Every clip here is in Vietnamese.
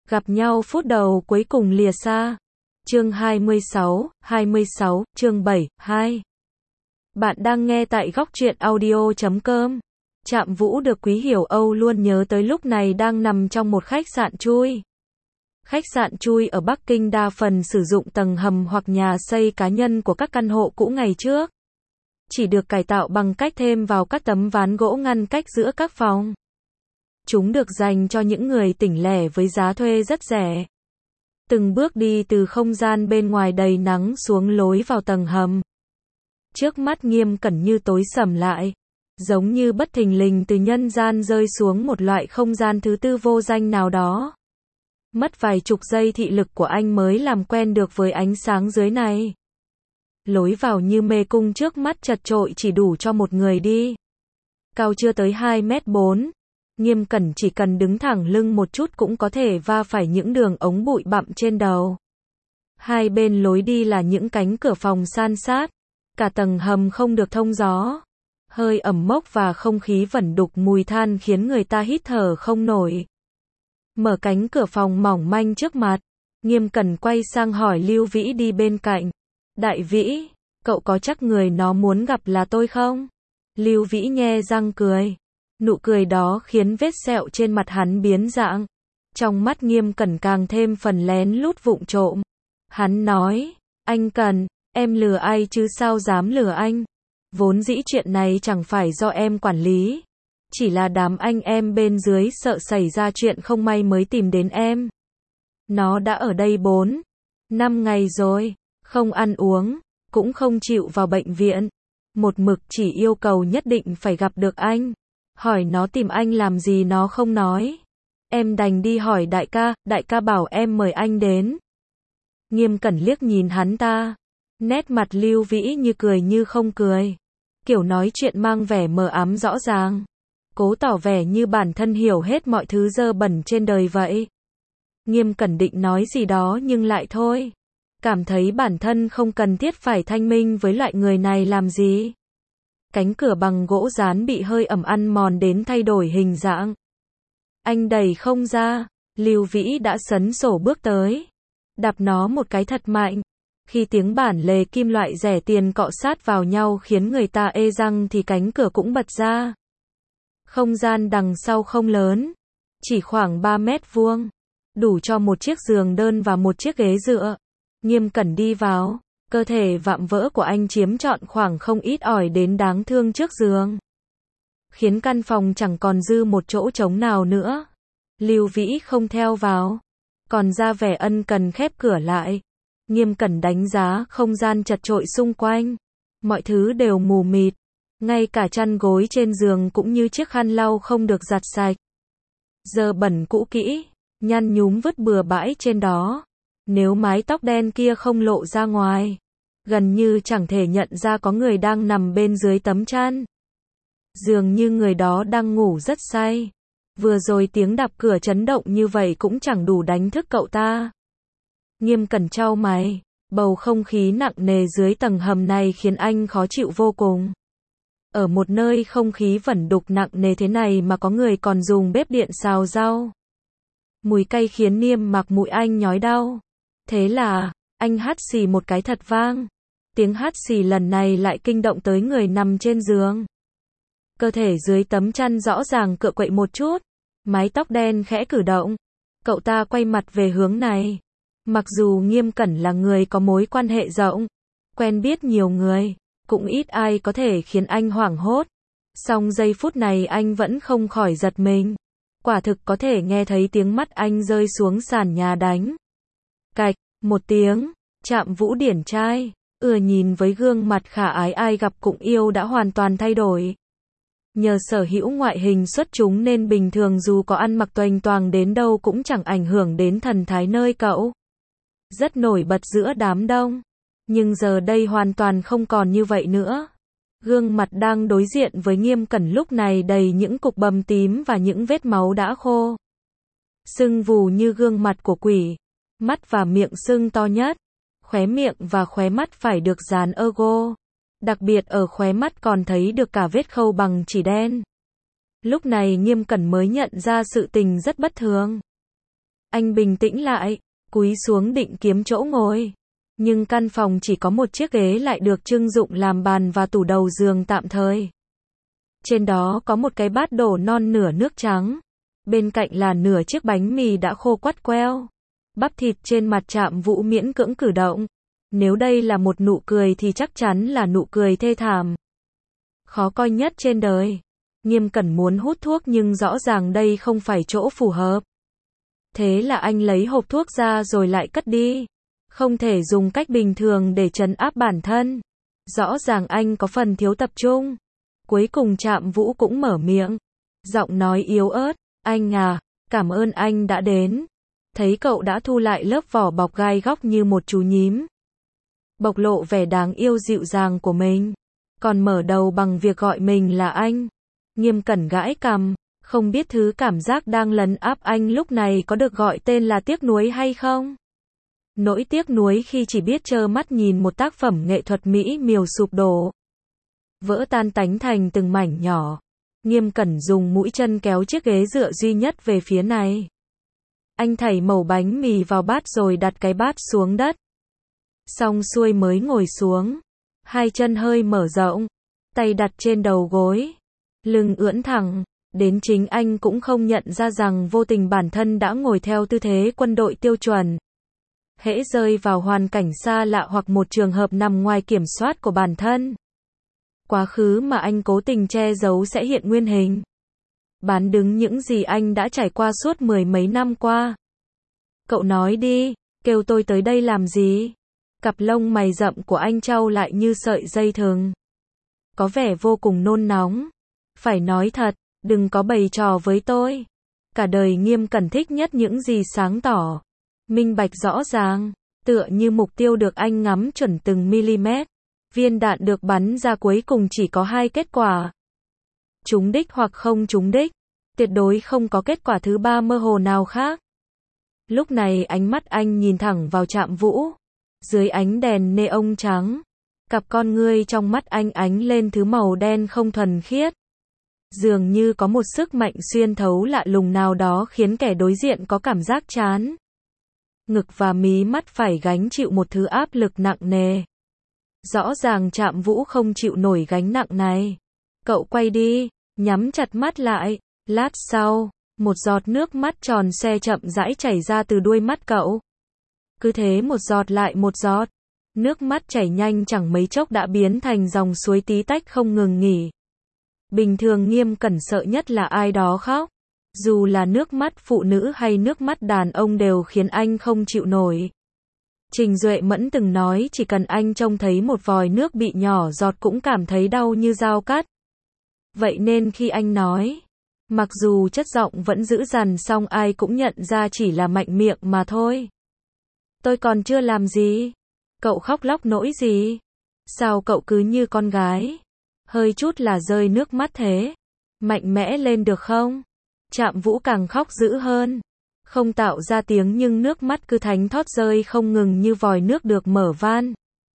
Gặp nhau phút đầu cuối cùng lìa xa. Chương 26, chương 7, 2. Bạn đang nghe tại góc truyện audio.com. Trạm Vũ được Quý Hiểu Âu luôn nhớ tới lúc này đang nằm trong một khách sạn chui. Khách sạn chui ở Bắc Kinh đa phần sử dụng tầng hầm hoặc nhà xây cá nhân của các căn hộ cũ ngày trước. Chỉ được cải tạo bằng cách thêm vào các tấm ván gỗ ngăn cách giữa các phòng. Chúng được dành cho những người tỉnh lẻ với giá thuê rất rẻ. Từng bước đi từ không gian bên ngoài đầy nắng xuống lối vào tầng hầm. Trước mắt Nghiêm Cẩn như tối sầm lại. Giống như bất thình lình từ nhân gian rơi xuống một loại không gian thứ tư vô danh nào đó. Mất vài chục giây thị lực của anh mới làm quen được với ánh sáng dưới này. Lối vào như mê cung trước mắt chật chội chỉ đủ cho một người đi. Cao chưa tới 2m4. Nghiêm Cẩn chỉ cần đứng thẳng lưng một chút cũng có thể va phải những đường ống bụi bặm trên đầu. Hai bên lối đi là những cánh cửa phòng san sát. Cả tầng hầm không được thông gió. Hơi ẩm mốc và không khí vẩn đục mùi than khiến người ta hít thở không nổi. Mở cánh cửa phòng mỏng manh trước mặt. Nghiêm Cẩn quay sang hỏi Lưu Vĩ đi bên cạnh. Đại Vĩ, cậu có chắc người nó muốn gặp là tôi không? Lưu Vĩ nhe răng cười. Nụ cười đó khiến vết sẹo trên mặt hắn biến dạng. Trong mắt Nghiêm Cẩn càng thêm phần lén lút vụng trộm. Hắn nói, anh Cẩn, em lừa ai chứ sao dám lừa anh? Vốn dĩ chuyện này chẳng phải do em quản lý. Chỉ là đám anh em bên dưới sợ xảy ra chuyện không may mới tìm đến em. Nó đã ở đây 4-5 ngày rồi, không ăn uống, cũng không chịu vào bệnh viện. Một mực chỉ yêu cầu nhất định phải gặp được anh. Hỏi nó tìm anh làm gì nó không nói. Em đành đi hỏi đại ca bảo em mời anh đến. Nghiêm Cẩn liếc nhìn hắn ta. Nét mặt Lưu Vĩ như cười như không cười. Kiểu nói chuyện mang vẻ mờ ám rõ ràng. Cố tỏ vẻ như bản thân hiểu hết mọi thứ dơ bẩn trên đời vậy. Nghiêm Cẩn định nói gì đó nhưng lại thôi. Cảm thấy bản thân không cần thiết phải thanh minh với loại người này làm gì. Cánh cửa bằng gỗ dán bị hơi ẩm ăn mòn đến thay đổi hình dạng. Anh đẩy không ra. Lưu Vĩ đã sấn sổ bước tới. Đạp nó một cái thật mạnh. Khi tiếng bản lề kim loại rẻ tiền cọ sát vào nhau khiến người ta ê răng thì cánh cửa cũng bật ra. Không gian đằng sau không lớn. Chỉ khoảng 3 mét vuông. Đủ cho một chiếc giường đơn và một chiếc ghế dựa. Nghiêm Cẩn đi vào. Cơ thể vạm vỡ của anh chiếm trọn khoảng không ít ỏi đến đáng thương trước giường. Khiến căn phòng chẳng còn dư một chỗ trống nào nữa. Lưu Vĩ không theo vào. Còn ra vẻ ân cần khép cửa lại. Nghiêm Cẩn đánh giá không gian chật chội xung quanh. Mọi thứ đều mù mịt. Ngay cả chăn gối trên giường cũng như chiếc khăn lau không được giặt sạch. Dơ bẩn cũ kỹ, nhăn nhúm vứt bừa bãi trên đó. Nếu mái tóc đen kia không lộ ra ngoài, gần như chẳng thể nhận ra có người đang nằm bên dưới tấm chăn. Dường như người đó đang ngủ rất say. Vừa rồi tiếng đạp cửa chấn động như vậy cũng chẳng đủ đánh thức cậu ta. Nghiêm Cẩn chau mày, bầu không khí nặng nề dưới tầng hầm này khiến anh khó chịu vô cùng. Ở một nơi không khí vẩn đục nặng nề thế này mà có người còn dùng bếp điện xào rau. Mùi cay khiến niêm mạc mũi anh nhói đau. Thế là, anh hắt xì một cái thật vang. Tiếng hắt xì lần này lại kinh động tới người nằm trên giường. Cơ thể dưới tấm chăn rõ ràng cựa quậy một chút. Mái tóc đen khẽ cử động. Cậu ta quay mặt về hướng này. Mặc dù Nghiêm Cẩn là người có mối quan hệ rộng, quen biết nhiều người, cũng ít ai có thể khiến anh hoảng hốt. Song giây phút này anh vẫn không khỏi giật mình. Quả thực có thể nghe thấy tiếng mắt anh rơi xuống sàn nhà đánh. Cạch, một tiếng, Trạm Vũ điển trai, nhìn với gương mặt khả ái ai gặp cũng yêu đã hoàn toàn thay đổi. Nhờ sở hữu ngoại hình xuất chúng nên bình thường dù có ăn mặc toành toàng đến đâu cũng chẳng ảnh hưởng đến thần thái nơi cậu. Rất nổi bật giữa đám đông. Nhưng giờ đây hoàn toàn không còn như vậy nữa. Gương mặt đang đối diện với Nghiêm Cẩn lúc này đầy những cục bầm tím và những vết máu đã khô. Sưng vù như gương mặt của quỷ. Mắt và miệng sưng to nhất. Khóe miệng và khóe mắt phải được dán ergo. Đặc biệt ở khóe mắt còn thấy được cả vết khâu bằng chỉ đen. Lúc này Nghiêm Cẩn mới nhận ra sự tình rất bất thường. Anh bình tĩnh lại, cúi xuống định kiếm chỗ ngồi. Nhưng căn phòng chỉ có một chiếc ghế lại được trưng dụng làm bàn và tủ đầu giường tạm thời. Trên đó có một cái bát đổ non nửa nước trắng. Bên cạnh là nửa chiếc bánh mì đã khô quắt queo. Bắp thịt trên mặt Trạm Vũ miễn cưỡng cử động. Nếu đây là một nụ cười thì chắc chắn là nụ cười thê thảm. Khó coi nhất trên đời. Nghiêm Cẩn muốn hút thuốc nhưng rõ ràng đây không phải chỗ phù hợp. Thế là anh lấy hộp thuốc ra rồi lại cất đi. Không thể dùng cách bình thường để trấn áp bản thân. Rõ ràng anh có phần thiếu tập trung. Cuối cùng Trạm Vũ cũng mở miệng. Giọng nói yếu ớt, anh à, cảm ơn anh đã đến. Thấy cậu đã thu lại lớp vỏ bọc gai góc như một chú nhím. Bộc lộ vẻ đáng yêu dịu dàng của mình. Còn mở đầu bằng việc gọi mình là anh. Nghiêm Cẩn gãi cằm, không biết thứ cảm giác đang lấn áp anh lúc này có được gọi tên là tiếc nuối hay không? Nỗi tiếc nuối khi chỉ biết trơ mắt nhìn một tác phẩm nghệ thuật mỹ miều sụp đổ. Vỡ tan tánh thành từng mảnh nhỏ. Nghiêm Cẩn dùng mũi chân kéo chiếc ghế dựa duy nhất về phía này. Anh thảy mẩu bánh mì vào bát rồi đặt cái bát xuống đất. Xong xuôi mới ngồi xuống. Hai chân hơi mở rộng. Tay đặt trên đầu gối. Lưng ưỡn thẳng. Đến chính anh cũng không nhận ra rằng vô tình bản thân đã ngồi theo tư thế quân đội tiêu chuẩn. Hễ rơi vào hoàn cảnh xa lạ hoặc một trường hợp nằm ngoài kiểm soát của bản thân. Quá khứ mà anh cố tình che giấu sẽ hiện nguyên hình. Bán đứng những gì anh đã trải qua suốt mười mấy năm qua. Cậu nói đi, kêu tôi tới đây làm gì? Cặp lông mày rậm của anh trao lại như sợi dây thừng. Có vẻ vô cùng nôn nóng. Phải nói thật, đừng có bày trò với tôi. Cả đời Nghiêm Cẩn thích nhất những gì sáng tỏ. Minh bạch rõ ràng, tựa như mục tiêu được anh ngắm chuẩn từng mm. Viên đạn được bắn ra cuối cùng chỉ có hai kết quả. Trúng đích hoặc không trúng đích. Tuyệt đối không có kết quả thứ ba mơ hồ nào khác. Lúc này ánh mắt anh nhìn thẳng vào Trạm Vũ. Dưới ánh đèn neon trắng. Cặp con ngươi trong mắt anh ánh lên thứ màu đen không thuần khiết. Dường như có một sức mạnh xuyên thấu lạ lùng nào đó khiến kẻ đối diện có cảm giác chán. Ngực và mí mắt phải gánh chịu một thứ áp lực nặng nề. Rõ ràng Trạm Vũ không chịu nổi gánh nặng này. Cậu quay đi, nhắm chặt mắt lại. Lát sau, một giọt nước mắt tròn xe chậm rãi chảy ra từ đuôi mắt cậu. Cứ thế một giọt lại một giọt. Nước mắt chảy nhanh chẳng mấy chốc đã biến thành dòng suối tí tách không ngừng nghỉ. Bình thường Nghiêm Cẩn sợ nhất là ai đó khóc. Dù là nước mắt phụ nữ hay nước mắt đàn ông đều khiến anh không chịu nổi. Trình Duệ Mẫn từng nói chỉ cần anh trông thấy một vòi nước bị nhỏ giọt cũng cảm thấy đau như dao cắt. Vậy nên khi anh nói, mặc dù chất giọng vẫn dữ dằn song ai cũng nhận ra chỉ là mạnh miệng mà thôi. Tôi còn chưa làm gì. Cậu khóc lóc nỗi gì? Sao cậu cứ như con gái? Hơi chút là rơi nước mắt thế. Mạnh mẽ lên được không? Trạm Vũ càng khóc dữ hơn. Không tạo ra tiếng nhưng nước mắt cứ thánh thót rơi không ngừng như vòi nước được mở van.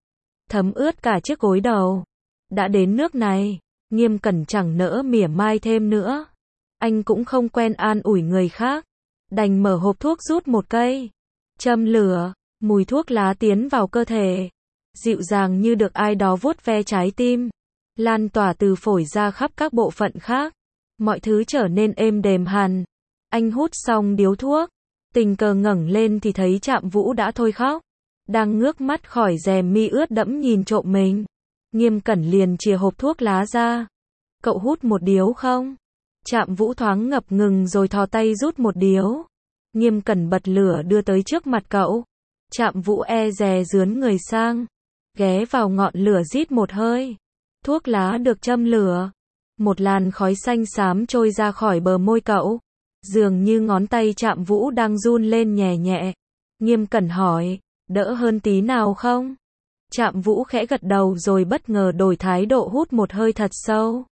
Thấm ướt cả chiếc gối đầu. Đã đến nước này, Nghiêm Cẩn chẳng nỡ mỉa mai thêm nữa. Anh cũng không quen an ủi người khác. Đành mở hộp thuốc rút một cây. Châm lửa, mùi thuốc lá tiến vào cơ thể. Dịu dàng như được ai đó vuốt ve trái tim. Lan tỏa từ phổi ra khắp các bộ phận khác. Mọi thứ trở nên êm đềm hẳn. Anh hút xong điếu thuốc. Tình cờ ngẩng lên thì thấy Trạm Vũ đã thôi khóc. Đang ngước mắt khỏi rèm mi ướt đẫm nhìn trộm mình. Nghiêm Cẩn liền chìa hộp thuốc lá ra. Cậu hút một điếu không? Trạm Vũ thoáng ngập ngừng rồi thò tay rút một điếu. Nghiêm Cẩn bật lửa đưa tới trước mặt cậu. Trạm Vũ e dè dướn người sang. Ghé vào ngọn lửa rít một hơi. Thuốc lá được châm lửa. Một làn khói xanh xám trôi ra khỏi bờ môi cậu. Dường như ngón tay Trạm Vũ đang run lên nhẹ nhẹ. Nghiêm Cẩn hỏi, đỡ hơn tí nào không? Trạm Vũ khẽ gật đầu rồi bất ngờ đổi thái độ hút một hơi thật sâu.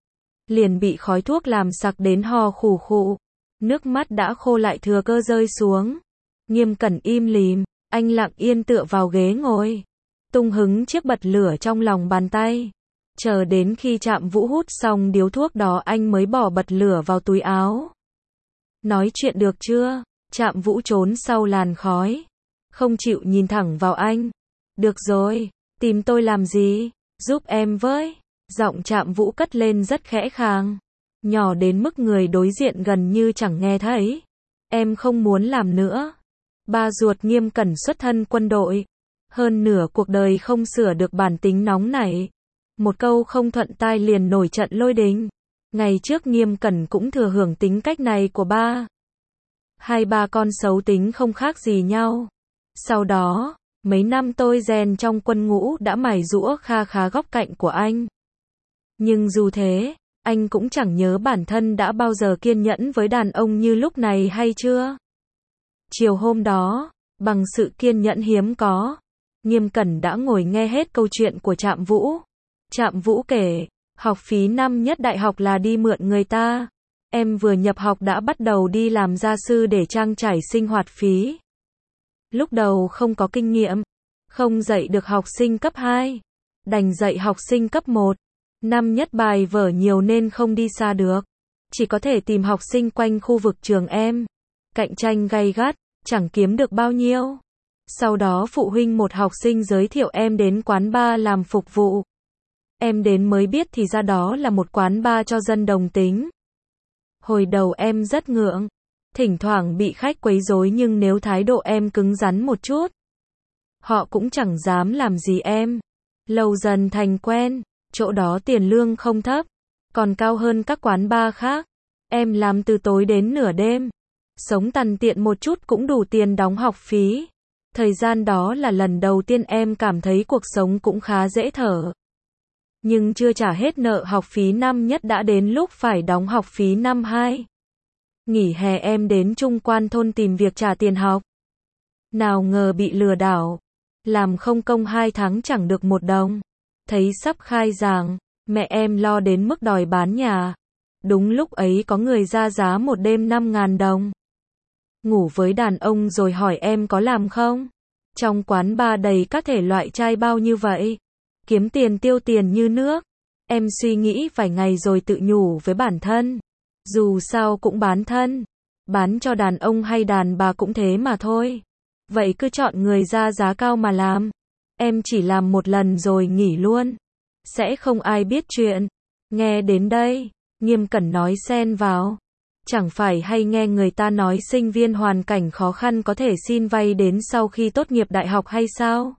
Liền bị khói thuốc làm sặc đến ho khủ khụ. Nước mắt đã khô lại thừa cơ rơi xuống. Nghiêm Cẩn im lìm, anh lặng yên tựa vào ghế ngồi. Tung hứng chiếc bật lửa trong lòng bàn tay. Chờ đến khi Trạm Vũ hút xong điếu thuốc đó anh mới bỏ bật lửa vào túi áo. Nói chuyện được chưa? Trạm Vũ trốn sau làn khói, không chịu nhìn thẳng vào anh. Được rồi, tìm tôi làm gì? Giúp em với. Giọng Trạm Vũ cất lên rất khẽ khàng, nhỏ đến mức người đối diện gần như chẳng nghe thấy. Em không muốn làm nữa. Ba ruột Nghiêm Cẩn xuất thân quân đội, hơn nửa cuộc đời không sửa được bản tính nóng nảy. Một câu không thuận tai liền nổi trận lôi đình. Ngày trước Nghiêm Cẩn cũng thừa hưởng tính cách này của ba. Hai ba con xấu tính không khác gì nhau. Sau đó, mấy năm tôi rèn trong quân ngũ đã mài giũa kha khá góc cạnh của anh. Nhưng dù thế, anh cũng chẳng nhớ bản thân đã bao giờ kiên nhẫn với đàn ông như lúc này hay chưa. Chiều hôm đó, bằng sự kiên nhẫn hiếm có, Nghiêm Cẩn đã ngồi nghe hết câu chuyện của Trạm Vũ. Trạm Vũ kể, học phí năm nhất đại học là đi mượn người ta. Em vừa nhập học đã bắt đầu đi làm gia sư để trang trải sinh hoạt phí. Lúc đầu không có kinh nghiệm, không dạy được học sinh cấp 2, đành dạy học sinh cấp 1. Năm nhất bài vở nhiều nên không đi xa được, chỉ có thể tìm học sinh quanh khu vực trường em. Cạnh tranh gay gắt, chẳng kiếm được bao nhiêu. Sau đó phụ huynh một học sinh giới thiệu em đến quán bar làm phục vụ. Em đến mới biết thì ra đó là một quán bar cho dân đồng tính. Hồi đầu em rất ngượng, thỉnh thoảng bị khách quấy rối, nhưng nếu thái độ em cứng rắn một chút, họ cũng chẳng dám làm gì em. Lâu dần thành quen, chỗ đó tiền lương không thấp, còn cao hơn các quán bar khác. Em làm từ tối đến nửa đêm, sống tằn tiện một chút cũng đủ tiền đóng học phí. Thời gian đó là lần đầu tiên em cảm thấy cuộc sống cũng khá dễ thở. Nhưng chưa trả hết nợ học phí năm nhất đã đến lúc phải đóng học phí năm 2. Nghỉ hè em đến Trung Quan thôn tìm việc trả tiền học. Nào ngờ bị lừa đảo. Làm không công 2 tháng chẳng được 1 đồng. Thấy sắp khai giảng, mẹ em lo đến mức đòi bán nhà. Đúng lúc ấy có người ra giá một đêm 5.000 đồng. Ngủ với đàn ông rồi hỏi em có làm không? Trong quán bar đầy các thể loại trai bao như vậy. Kiếm tiền tiêu tiền như nước. Em suy nghĩ vài ngày rồi tự nhủ với bản thân. Dù sao cũng bán thân. Bán cho đàn ông hay đàn bà cũng thế mà thôi. Vậy cứ chọn người ra giá cao mà làm. Em chỉ làm một lần rồi nghỉ luôn. Sẽ không ai biết chuyện. Nghe đến đây, Nghiêm Cẩn nói xen vào. Chẳng phải hay nghe người ta nói sinh viên hoàn cảnh khó khăn có thể xin vay đến sau khi tốt nghiệp đại học hay sao?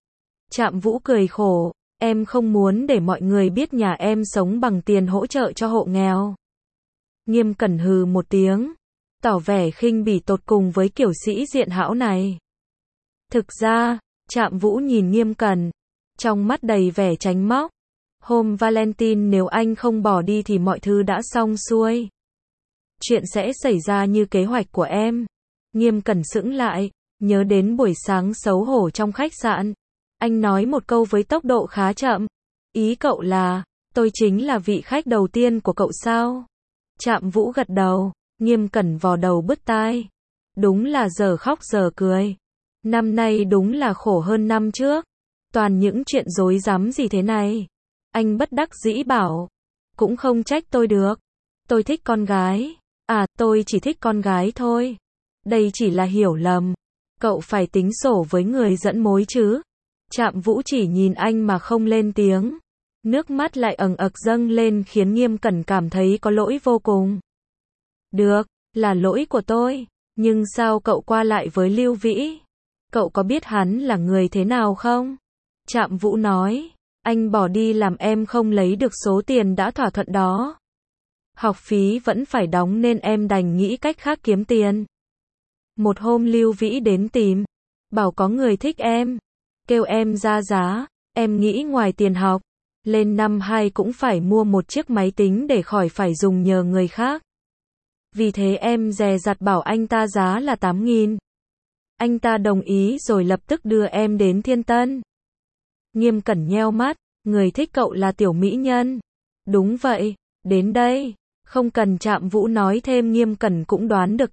Trạm Vũ cười khổ. Em không muốn để mọi người biết nhà em sống bằng tiền hỗ trợ cho hộ nghèo. Nghiêm Cẩn hừ một tiếng, tỏ vẻ khinh bỉ tột cùng với kiểu sĩ diện hão này. Thực ra, Trạm Vũ nhìn Nghiêm Cẩn, trong mắt đầy vẻ tránh móc. Hôm Valentine nếu anh không bỏ đi thì mọi thứ đã xong xuôi. Chuyện sẽ xảy ra như kế hoạch của em. Nghiêm Cẩn sững lại, nhớ đến buổi sáng xấu hổ trong khách sạn. Anh nói một câu với tốc độ khá chậm. Ý cậu là, tôi chính là vị khách đầu tiên của cậu sao? Trạm Vũ gật đầu, Nghiêm Cẩn vò đầu bứt tai. Đúng là giờ khóc giờ cười. Năm nay đúng là khổ hơn năm trước. Toàn những chuyện rối rắm gì thế này. Anh bất đắc dĩ bảo. Cũng không trách tôi được. Tôi thích con gái. À, tôi chỉ thích con gái thôi. Đây chỉ là hiểu lầm. Cậu phải tính sổ với người dẫn mối chứ. Trạm Vũ chỉ nhìn anh mà không lên tiếng. Nước mắt lại ẩn ực dâng lên khiến Nghiêm Cẩn cảm thấy có lỗi vô cùng. Được, là lỗi của tôi. Nhưng sao cậu qua lại với Lưu Vĩ? Cậu có biết hắn là người thế nào không? Trạm Vũ nói. Anh bỏ đi làm em không lấy được số tiền đã thỏa thuận đó. Học phí vẫn phải đóng nên em đành nghĩ cách khác kiếm tiền. Một hôm Lưu Vĩ đến tìm. Bảo có người thích em. Kêu em ra giá. Em nghĩ ngoài tiền học, lên năm 2 cũng phải mua một chiếc máy tính để khỏi phải dùng nhờ người khác. Vì thế em dè dặt bảo anh ta giá là 8.000. Anh ta đồng ý rồi lập tức đưa em đến Thiên Tân. Nghiêm Cẩn nheo mắt, người thích cậu là tiểu mỹ nhân. Đúng vậy, đến đây, không cần Trạm Vũ nói thêm Nghiêm Cẩn cũng đoán được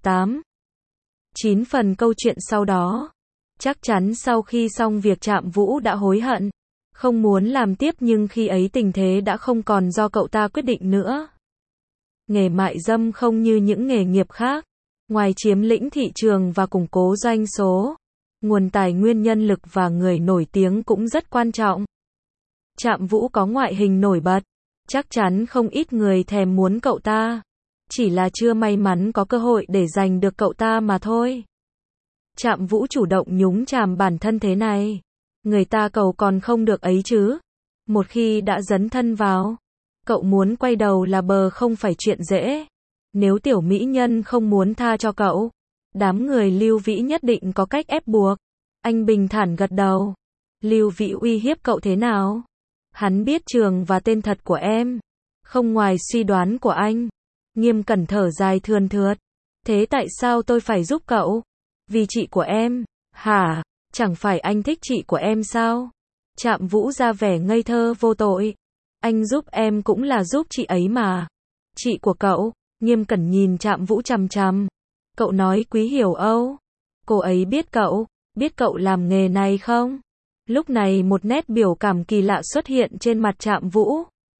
9 phần câu chuyện sau đó. Chắc chắn sau khi xong việc Trạm Vũ đã hối hận, không muốn làm tiếp, nhưng khi ấy tình thế đã không còn do cậu ta quyết định nữa. Nghề mại dâm không như những nghề nghiệp khác, Ngoài chiếm lĩnh thị trường và củng cố doanh số, nguồn tài nguyên nhân lực và người nổi tiếng cũng rất quan trọng. Trạm Vũ có ngoại hình nổi bật, chắc chắn không ít người thèm muốn cậu ta. Chỉ là chưa may mắn có cơ hội để giành được cậu ta mà thôi. Trạm Vũ chủ động nhúng chàm bản thân thế này. Người ta cầu còn không được ấy chứ. Một khi đã dấn thân vào, cậu muốn quay đầu là bờ không phải chuyện dễ. Nếu tiểu mỹ nhân không muốn tha cho cậu, đám người Lưu Vĩ nhất định có cách ép buộc. Anh bình thản gật đầu. Lưu Vĩ uy hiếp cậu thế nào? Hắn biết trường và tên thật của em. Không ngoài suy đoán của anh. Nghiêm Cẩn thở dài thườn thượt. Thế tại sao tôi phải giúp cậu? Vì chị của em. Hả? Chẳng phải anh thích chị của em sao? Trạm Vũ ra vẻ ngây thơ vô tội. Anh giúp em cũng là giúp chị ấy mà. Chị của cậu? Nghiêm Cẩn nhìn Trạm Vũ chằm chằm. Cậu nói Quý Hiểu Âu. Cô ấy biết cậu làm nghề này không? Lúc này một nét biểu cảm kỳ lạ xuất hiện trên mặt Trạm Vũ.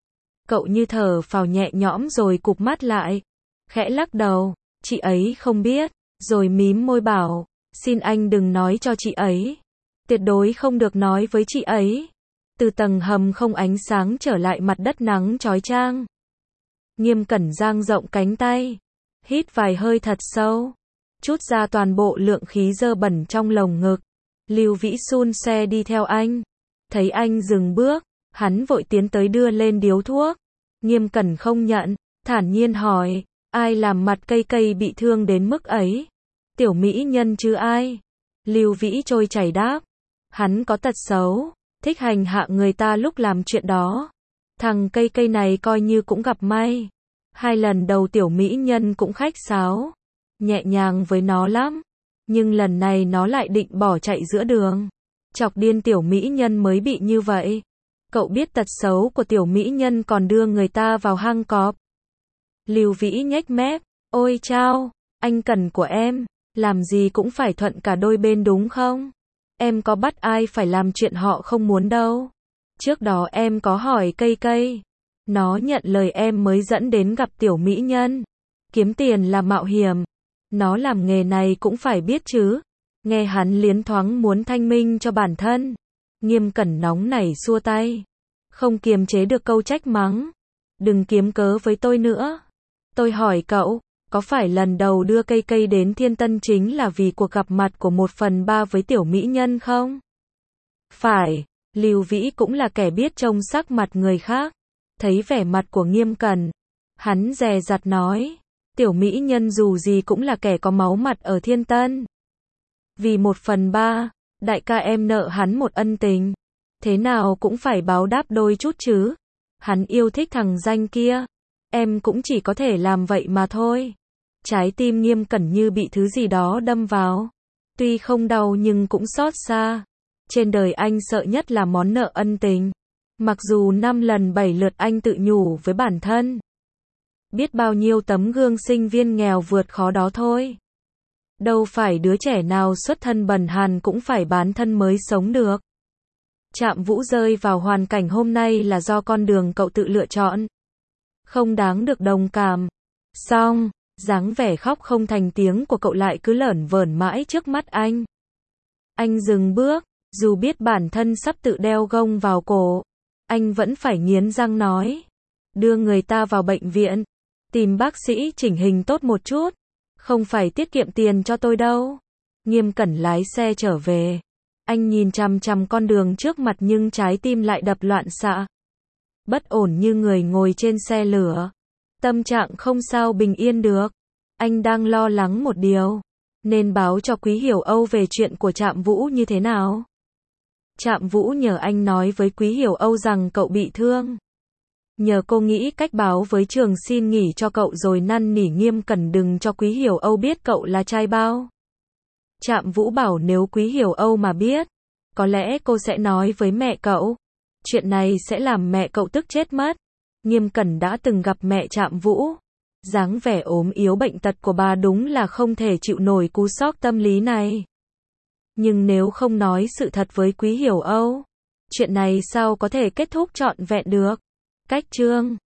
Cậu như thở phào nhẹ nhõm rồi cụp mắt lại. Khẽ lắc đầu, chị ấy không biết, rồi mím môi bảo, xin anh đừng nói cho chị ấy. Tuyệt đối không được nói với chị ấy. Từ tầng hầm không ánh sáng trở lại mặt đất nắng chói chang. Nghiêm Cẩn dang rộng cánh tay, hít vài hơi thật sâu, trút ra toàn bộ lượng khí dơ bẩn trong lồng ngực. Lưu Vĩ xun xoe đi theo anh. Thấy anh dừng bước, hắn vội tiến tới đưa lên điếu thuốc. Nghiêm Cẩn không nhận, thản nhiên hỏi, ai làm mặt cây cây bị thương đến mức ấy? Tiểu mỹ nhân chứ ai? Lưu Vĩ trôi chảy đáp, hắn có tật xấu, thích hành hạ người ta lúc làm chuyện đó. Thằng cây cây này coi như cũng gặp may. 2 lần đầu tiểu mỹ nhân cũng khách sáo, nhẹ nhàng với nó lắm. Nhưng lần này nó lại định bỏ chạy giữa đường. Chọc điên tiểu mỹ nhân mới bị như vậy. Cậu biết tật xấu của tiểu mỹ nhân còn đưa người ta vào hang cọp. Lưu Vĩ nhếch mép, ôi chao, anh Cẩn của em, làm gì cũng phải thuận cả đôi bên đúng không? Em có bắt ai phải làm chuyện họ không muốn đâu. Trước đó em có hỏi cây cây. Nó nhận lời em mới dẫn đến gặp tiểu mỹ nhân. Kiếm tiền là mạo hiểm. Nó làm nghề này cũng phải biết chứ. Nghe hắn liến thoáng muốn thanh minh cho bản thân. Nghiêm Cẩn nóng nảy xua tay. Không kiềm chế được câu trách mắng. Đừng kiếm cớ với tôi nữa. Tôi hỏi cậu, có phải lần đầu đưa cây cây đến Thiên Tân chính là vì cuộc gặp mặt của 1/3 với tiểu mỹ nhân không? Phải, Lưu Vĩ cũng là kẻ biết trông sắc mặt người khác. Thấy vẻ mặt của Nghiêm Cẩn, hắn dè dặt nói, tiểu mỹ nhân dù gì cũng là kẻ có máu mặt ở Thiên Tân. Vì 1/3, đại ca em nợ hắn một ân tình. Thế nào cũng phải báo đáp đôi chút chứ. Hắn yêu thích thằng danh kia. Em cũng chỉ có thể làm vậy mà thôi. Trái tim Nghiêm Cẩn như bị thứ gì đó đâm vào. Tuy không đau nhưng cũng xót xa. Trên đời anh sợ nhất là món nợ ân tình. Mặc dù 5 lần 7 lượt anh tự nhủ với bản thân. Biết bao nhiêu tấm gương sinh viên nghèo vượt khó đó thôi. Đâu phải đứa trẻ nào xuất thân bần hàn cũng phải bán thân mới sống được. Trạm Vũ rơi vào hoàn cảnh hôm nay là do con đường cậu tự lựa chọn. Không đáng được đồng cảm. Xong, dáng vẻ khóc không thành tiếng của cậu lại cứ lởn vởn mãi trước mắt anh. Anh dừng bước, dù biết bản thân sắp tự đeo gông vào cổ. Anh vẫn phải nghiến răng nói. Đưa người ta vào bệnh viện. Tìm bác sĩ chỉnh hình tốt một chút. Không phải tiết kiệm tiền cho tôi đâu. Nghiêm Cẩn lái xe trở về. Anh nhìn chằm chằm con đường trước mặt nhưng trái tim lại đập loạn xạ. Bất ổn như người ngồi trên xe lửa. Tâm trạng không sao bình yên được. Anh đang lo lắng một điều. Nên báo cho Quý Hiểu Âu về chuyện của Trạm Vũ như thế nào? Trạm Vũ nhờ anh nói với Quý Hiểu Âu rằng cậu bị thương. Nhờ cô nghĩ cách báo với trường xin nghỉ cho cậu rồi năn nỉ Nghiêm Cẩn đừng cho Quý Hiểu Âu biết cậu là trai bao. Trạm Vũ bảo nếu Quý Hiểu Âu mà biết, có lẽ cô sẽ nói với mẹ cậu. Chuyện này sẽ làm mẹ cậu tức chết mất. Nghiêm Cẩn đã từng gặp mẹ Trạm Vũ. Dáng vẻ ốm yếu bệnh tật của bà đúng là không thể chịu nổi cú sốc tâm lý này. Nhưng nếu không nói sự thật với Quý Hiểu Âu, chuyện này sao có thể kết thúc trọn vẹn được? Cách chương